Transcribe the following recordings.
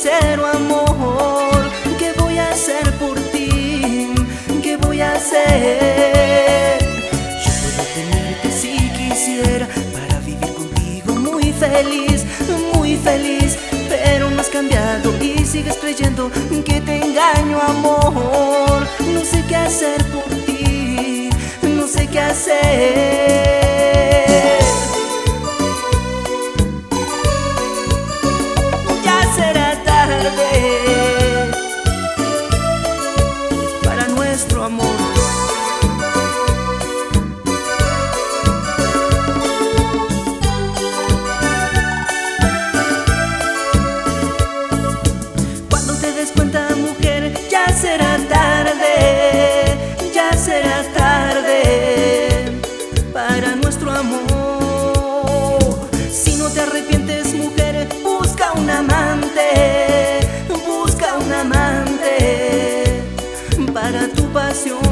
sincero amor. ¿Qué voy a hacer por ti? ¿Qué voy a hacer? Yo puedo tenerte si quisiera para vivir contigo muy feliz, pero no has cambiado y sigues creyendo que te engaño, amor. No sé qué hacer por ti, no sé qué hacer. Ya será tarde para nuestro amor. Será tarde para nuestro amor. Si no te arrepientes, mujer, busca un amante para tu pasión.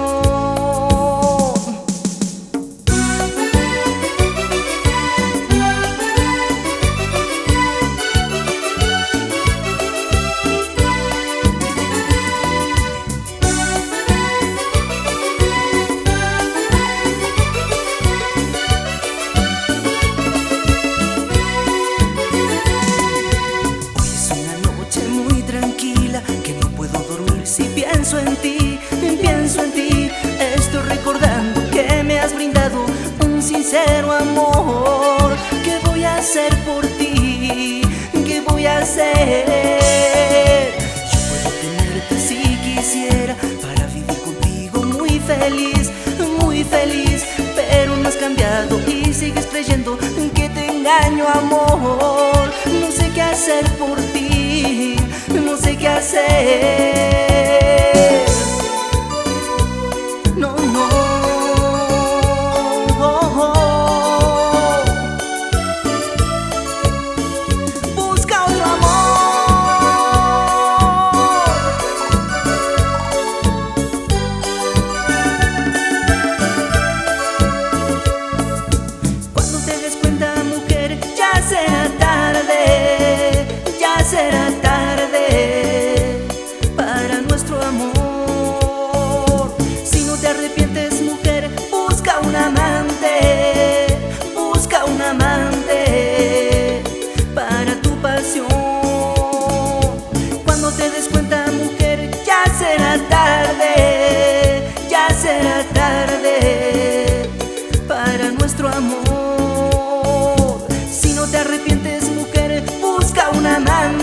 Si pienso en ti, estoy recordando que me has brindado un sincero amor. ¿Qué voy a hacer por ti? ¿Qué voy a hacer? Yo puedo tenerte si quisiera para vivir contigo muy feliz, pero no has cambiado y sigues creyendo que te engaño, amor. No sé qué hacer por ti, no sé qué hacer. Será tarde para nuestro amor. Si no te arrepientes, mujer, busca un amante para tu pasión. Cuando te des cuenta, mujer, ya será tarde para nuestro amor. Si no te arrepientes, mujer, busca un amante